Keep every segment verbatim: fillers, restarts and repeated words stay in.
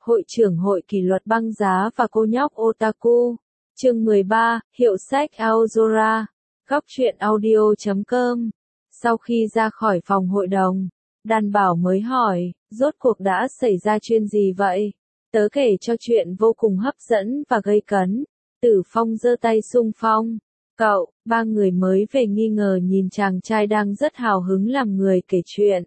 Hội trưởng hội kỷ luật băng giá và cô nhóc otaku. Chương mười ba, hiệu sách Aozora. Góc truyện audio chấm com. Sau khi ra khỏi phòng hội đồng, Đan Bảo mới hỏi, rốt cuộc đã xảy ra chuyện gì vậy? Tớ kể cho chuyện vô cùng hấp dẫn và gây cấn. Tử Phong giơ tay xung phong. Cậu, ba người mới về nghi ngờ nhìn chàng trai đang rất hào hứng làm người kể chuyện.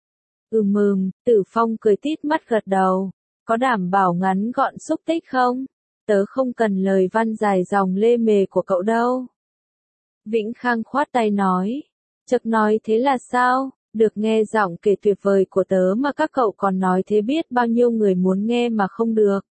Ừm ừm, Tử Phong cười tít mắt gật đầu. Có đảm bảo ngắn gọn xúc tích không? Tớ không cần lời văn dài dòng lê mề của cậu đâu. Vĩnh Khang khoát tay nói. Chợt nói thế là sao? Được nghe giọng kể tuyệt vời của tớ mà các cậu còn nói thế biết bao nhiêu người muốn nghe mà không được.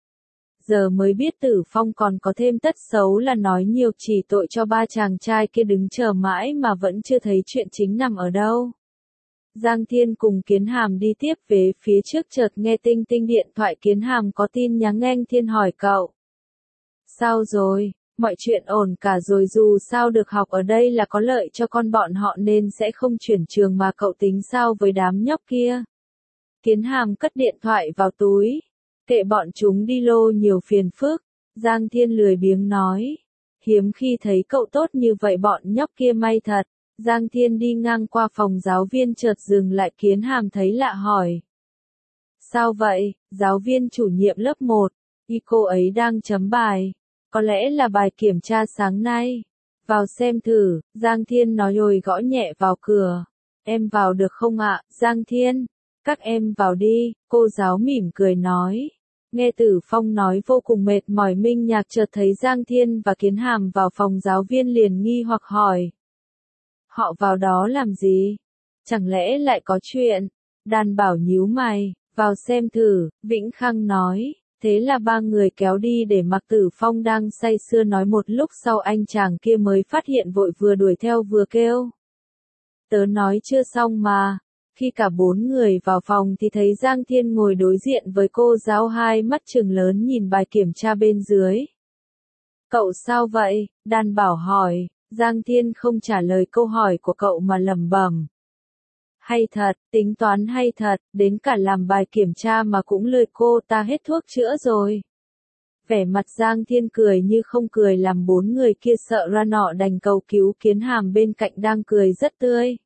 Giờ mới biết Tử Phong còn có thêm tất xấu là nói nhiều chỉ tội cho ba chàng trai kia đứng chờ mãi mà vẫn chưa thấy chuyện chính nằm ở đâu. Giang Thiên cùng Kiến Hàm đi tiếp về phía trước chợt nghe tinh tinh điện thoại. Kiến Hàm có tin nhắn Anh Thiên hỏi cậu. Sao rồi, mọi chuyện ổn cả rồi, dù sao được học ở đây là có lợi cho con bọn họ nên sẽ không chuyển trường mà cậu tính sao với đám nhóc kia. Kiến Hàm cất điện thoại vào túi. Kệ bọn chúng đi lô nhiều phiền phức. Giang Thiên lười biếng nói. Hiếm khi thấy cậu tốt như vậy, bọn nhóc kia may thật. Giang Thiên đi ngang qua phòng giáo viên chợt dừng lại. Kiến Hàm thấy lạ hỏi. Sao vậy? Giáo viên chủ nhiệm lớp một. Y cô ấy đang chấm bài. Có lẽ là bài kiểm tra sáng nay. Vào xem thử. Giang Thiên nói rồi gõ nhẹ vào cửa. Em vào được không ạ? Giang Thiên. Các em vào đi. Cô giáo mỉm cười nói. Nghe Tử Phong nói vô cùng mệt mỏi, Minh Nhạc chợt thấy Giang Thiên và Kiến Hàm vào phòng giáo viên liền nghi hoặc hỏi. Họ vào đó làm gì? Chẳng lẽ lại có chuyện? Đan Bảo nhíu mày. Vào xem thử, Vĩnh Khang nói. Thế là ba người kéo đi để mặc Tử Phong đang say sưa nói. Một lúc sau anh chàng kia mới phát hiện, vội vừa đuổi theo vừa kêu. Tớ nói chưa xong mà. Khi cả bốn người vào phòng thì thấy Giang Thiên ngồi đối diện với cô giáo, hai mắt trừng lớn nhìn bài kiểm tra bên dưới. Cậu sao vậy? Đan Bảo hỏi. Giang Thiên không trả lời câu hỏi của cậu mà lẩm bẩm. Hay thật, tính toán hay thật, đến cả làm bài kiểm tra mà cũng lười cô ta hết thuốc chữa rồi. Vẻ mặt Giang Thiên cười như không cười làm bốn người kia sợ ra nọ đành cầu cứu. Kiến Hàm bên cạnh đang cười rất tươi.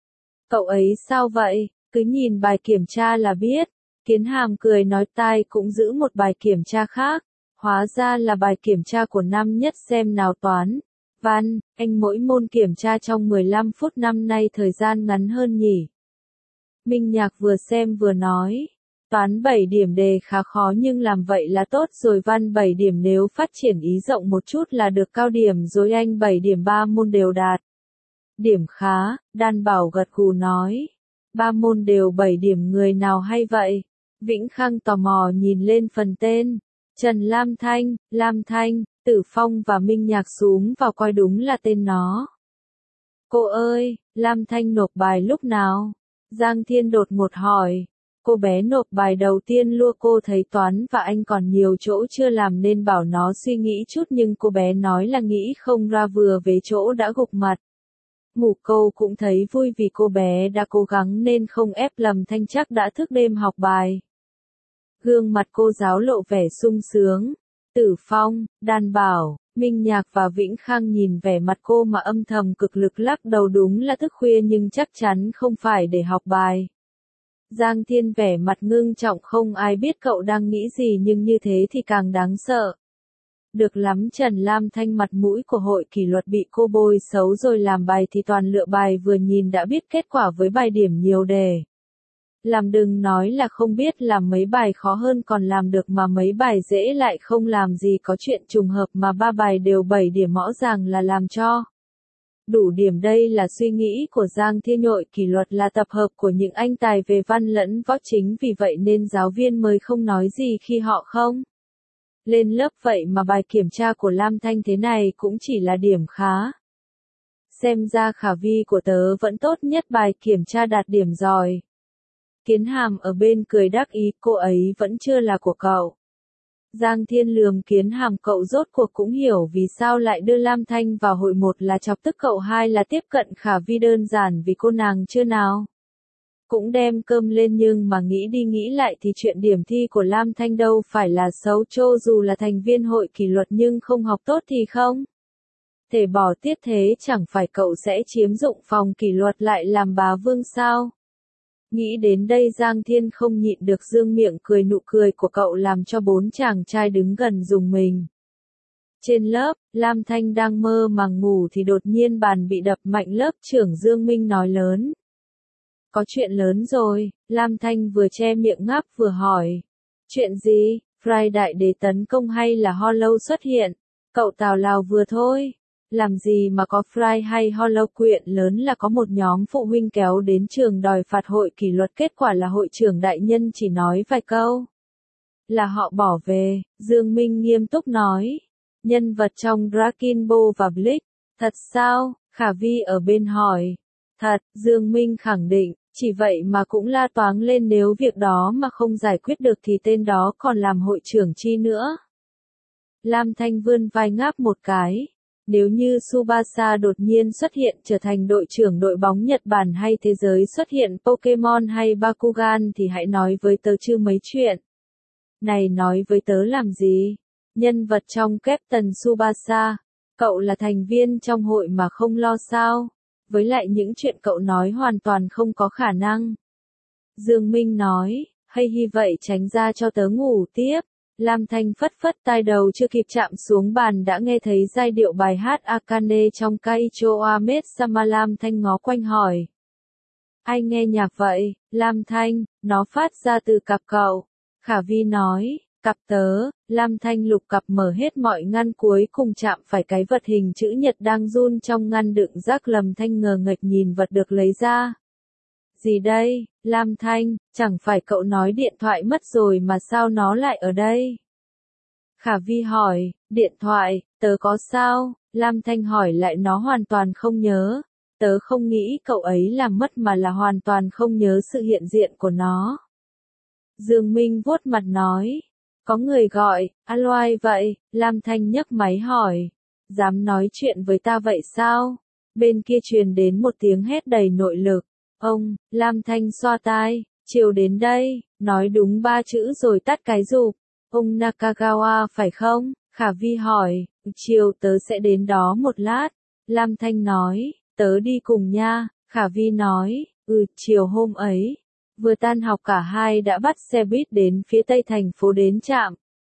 Cậu ấy sao vậy? Cứ nhìn bài kiểm tra là biết. Kiến Hàm cười nói, tai cũng giữ một bài kiểm tra khác. Hóa ra là bài kiểm tra của năm nhất, xem nào. Toán, văn, anh mỗi môn kiểm tra trong mười lăm phút, năm nay thời gian ngắn hơn nhỉ. Minh Nhạc vừa xem vừa nói. Toán bảy điểm đề khá khó nhưng làm vậy là tốt rồi. Văn bảy điểm, nếu phát triển ý rộng một chút là được cao điểm rồi. Anh bảy điểm, ba môn đều đạt. Điểm khá, Đan Bảo gật gù nói. Ba môn đều bảy điểm, người nào hay vậy? Vĩnh Khang tò mò nhìn lên phần tên. Trần Lam Thanh, Lam Thanh. Tử Phong và Minh Nhạc xuống vào coi, đúng là tên nó. Cô ơi, Lam Thanh nộp bài lúc nào? Giang Thiên đột ngột hỏi. Cô bé nộp bài đầu tiên luôn, cô thấy toán và anh còn nhiều chỗ chưa làm nên bảo nó suy nghĩ chút, nhưng cô bé nói là nghĩ không ra, vừa về chỗ đã gục mặt. Mù Câu cũng thấy vui vì cô bé đã cố gắng nên không ép Lâm Thanh, chắc đã thức đêm học bài. Gương mặt cô giáo lộ vẻ sung sướng. Tử Phong, Đan Bảo, Minh Nhạc và Vĩnh Khang nhìn vẻ mặt cô mà âm thầm cực lực lắc đầu, đúng là thức khuya nhưng chắc chắn không phải để học bài. Giang Thiên vẻ mặt ngưng trọng, không ai biết cậu đang nghĩ gì nhưng như thế thì càng đáng sợ. Được lắm, Trần Lam Thanh mặt mũi của hội kỷ luật bị cô bôi xấu rồi, làm bài thì toàn lựa bài vừa nhìn đã biết kết quả với bài điểm nhiều đề. Làm đừng nói là không biết, làm mấy bài khó hơn còn làm được mà mấy bài dễ lại không làm gì có chuyện trùng hợp mà ba bài đều bảy điểm, rõ ràng là làm cho. Đủ điểm. Đây là suy nghĩ của Giang Thiên. Hội kỷ luật là tập hợp của những anh tài về văn lẫn võ, chính vì vậy nên giáo viên mới không nói gì khi họ không lên lớp. Vậy mà bài kiểm tra của Lam Thanh thế này cũng chỉ là điểm khá. Xem ra khả vi của tớ vẫn tốt nhất, bài kiểm tra đạt điểm giỏi. Kiến Hàm ở bên cười đắc ý, cô ấy vẫn chưa là của cậu. Giang Thiên lườm Kiến Hàm, cậu rốt cuộc cũng hiểu vì sao lại đưa Lam Thanh vào hội, một là chọc tức cậu, hai là tiếp cận khả vi đơn giản vì cô nàng chưa nào. cũng đem cơm lên nhưng mà nghĩ đi nghĩ lại thì chuyện điểm thi của Lam Thanh đâu phải là xấu, cho dù là thành viên hội kỷ luật nhưng không học tốt thì không thể bỏ tiết, thế chẳng phải cậu sẽ chiếm dụng phòng kỷ luật lại làm bá vương sao? Nghĩ đến đây Giang Thiên không nhịn được dương miệng cười, nụ cười của cậu làm cho bốn chàng trai đứng gần rùng mình. Trên lớp, Lam Thanh đang mơ màng ngủ thì đột nhiên bàn bị đập mạnh, lớp trưởng Dương Minh nói lớn. Có chuyện lớn rồi, Lam Thanh vừa che miệng ngáp vừa hỏi. Chuyện gì, Fry đại đế tấn công hay là Hollow xuất hiện? Cậu tào lao vừa thôi. Làm gì mà có Fry hay Hollow, chuyện lớn là có một nhóm phụ huynh kéo đến trường đòi phạt hội kỷ luật, kết quả là hội trưởng đại nhân chỉ nói vài câu là họ bỏ về, Dương Minh nghiêm túc nói. Nhân vật trong Dragon Ball và Bleach, thật sao? Khả Vi ở bên hỏi. Thật, Dương Minh khẳng định, chỉ vậy mà cũng la toáng lên, nếu việc đó mà không giải quyết được thì tên đó còn làm hội trưởng chi nữa. Lam Thanh vươn vai ngáp một cái. Nếu như Tsubasa đột nhiên xuất hiện trở thành đội trưởng đội bóng Nhật Bản, hay thế giới xuất hiện Pokemon hay Bakugan thì hãy nói với tớ chứ mấy chuyện này nói với tớ làm gì? Nhân vật trong Captain Tsubasa, cậu là thành viên trong hội mà không lo sao? Với lại những chuyện cậu nói hoàn toàn không có khả năng. Dương Minh nói, hay hi vậy tránh ra cho tớ ngủ tiếp. Lam Thanh phất phất tai, đầu chưa kịp chạm xuống bàn đã nghe thấy giai điệu bài hát Akane trong Kaicho Amet Sama. Lam Thanh ngó quanh hỏi. Ai nghe nhạc vậy? Lam Thanh, nó phát ra từ cặp cậu. Khả Vi nói, cặp tớ. Lam Thanh lục cặp mở hết mọi ngăn, cuối cùng chạm phải cái vật hình chữ nhật đang run trong ngăn đựng rác. Lam Thanh ngờ nghệch nhìn vật được lấy ra. Gì đây? Lam Thanh, chẳng phải cậu nói điện thoại mất rồi mà sao nó lại ở đây? Khả Vi hỏi, điện thoại, tớ có sao? Lam Thanh hỏi lại, nó hoàn toàn không nhớ. Tớ không nghĩ cậu ấy làm mất mà là hoàn toàn không nhớ sự hiện diện của nó. Dương Minh vuốt mặt nói, có người gọi, alo ai vậy? Lam Thanh nhấc máy hỏi, dám nói chuyện với ta vậy sao? Bên kia truyền đến một tiếng hét đầy nội lực. Ông, Lam Thanh xoa tai, chiều đến đây, nói đúng ba chữ rồi tắt cái rụp. Ông Nakagawa phải không? Khả Vi hỏi, chiều tớ sẽ đến đó một lát. Lam Thanh nói, tớ đi cùng nha. Khả Vi nói, ừ, chiều hôm ấy. Vừa tan học cả hai đã bắt xe buýt đến phía tây thành phố đến trạm.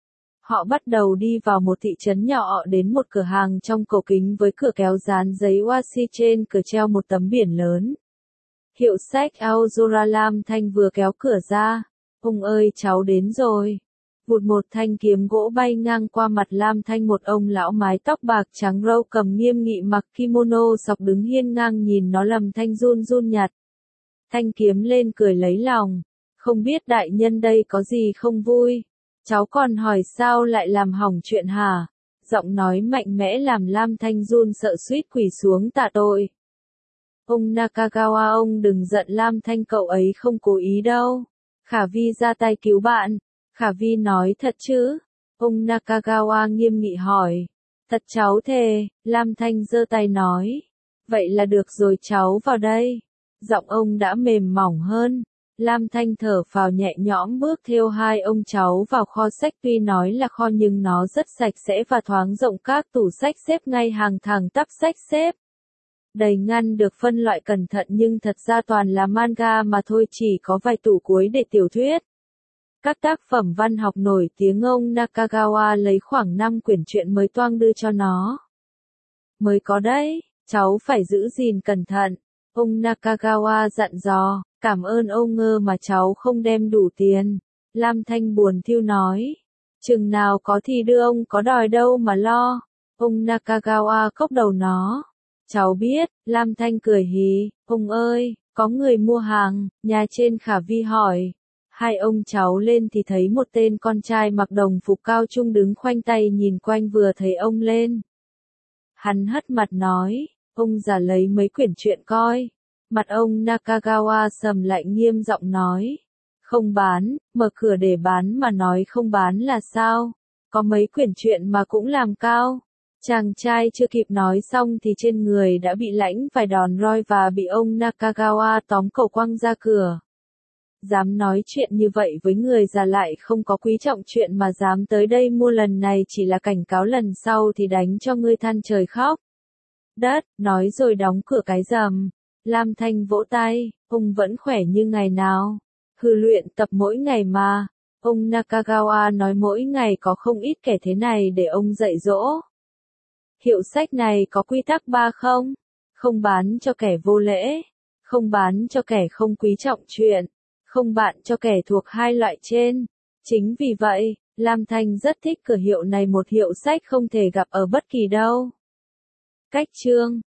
Họ bắt đầu đi vào một thị trấn nhỏ, đến một cửa hàng trong cầu kính với cửa kéo dán giấy oashi, trên cửa treo một tấm biển lớn. Hiệu sách Aozora. Lam Thanh vừa kéo cửa ra. Ông ơi, cháu đến rồi. Vụt một thanh kiếm gỗ bay ngang qua mặt Lam Thanh, một ông lão mái tóc bạc trắng râu cầm nghiêm nghị mặc kimono sọc đứng hiên ngang nhìn nó. Lam Thanh run run nhặt thanh kiếm lên, cười lấy lòng. Không biết đại nhân đây có gì không vui? Cháu còn hỏi sao lại làm hỏng chuyện hả? Giọng nói mạnh mẽ làm Lam Thanh run sợ suýt quỳ xuống tạ tội. Ông Nakagawa, ông đừng giận Lam Thanh, cậu ấy không cố ý đâu. Khả Vi ra tay cứu bạn. Khả Vi nói, thật chứ? Ông Nakagawa nghiêm nghị hỏi. Thật cháu thề. Lam Thanh giơ tay nói. Vậy là được rồi, cháu vào đây. Giọng ông đã mềm mỏng hơn. Lam Thanh thở phào nhẹ nhõm bước theo hai ông cháu vào kho sách, tuy nói là kho nhưng nó rất sạch sẽ và thoáng rộng, các tủ sách xếp ngay hàng thẳng tắp, sách xếp đầy ngăn được phân loại cẩn thận nhưng thật ra toàn là manga mà thôi, chỉ có vài tủ cuối để tiểu thuyết. Các tác phẩm văn học nổi tiếng. Ông Nakagawa lấy khoảng năm quyển truyện mới toang đưa cho nó. Mới có đấy, cháu phải giữ gìn cẩn thận. Ông Nakagawa dặn dò, cảm ơn ông ngơ mà cháu không đem đủ tiền. Lam Thanh buồn thiu nói, chừng nào có thì đưa, ông có đòi đâu mà lo. Ông Nakagawa cốc đầu nó. Cháu biết. Lam Thanh cười hí, ông ơi, có người mua hàng, nhà trên. Khả Vi hỏi. Hai ông cháu lên thì thấy một tên con trai mặc đồng phục cao trung đứng khoanh tay nhìn quanh, vừa thấy ông lên. Hắn hất mặt nói, ông giả lấy mấy quyển truyện coi. Mặt ông Nakagawa sầm lại, nghiêm giọng nói. Không bán, mở cửa để bán mà nói không bán là sao? Có mấy quyển truyện mà cũng làm cao. Chàng trai chưa kịp nói xong thì trên người đã bị lãnh vài đòn roi và bị ông Nakagawa tóm cổ quăng ra cửa. dám nói chuyện như vậy với người già lại không có quý trọng chuyện mà dám tới đây mua lần này chỉ là cảnh cáo lần sau thì đánh cho ngươi than trời khóc đất, nói rồi đóng cửa cái rầm. Lam Thanh vỗ tay, ông vẫn khỏe như ngày nào. Hừ luyện tập mỗi ngày mà. Ông Nakagawa nói mỗi ngày có không ít kẻ thế này để ông dạy dỗ. Hiệu sách này có quy tắc ba không? Không bán cho kẻ vô lễ, không bán cho kẻ không quý trọng chuyện, không bạn cho kẻ thuộc hai loại trên. Chính vì vậy, Lam Thanh rất thích cửa hiệu này, một hiệu sách không thể gặp ở bất kỳ đâu. Cách chương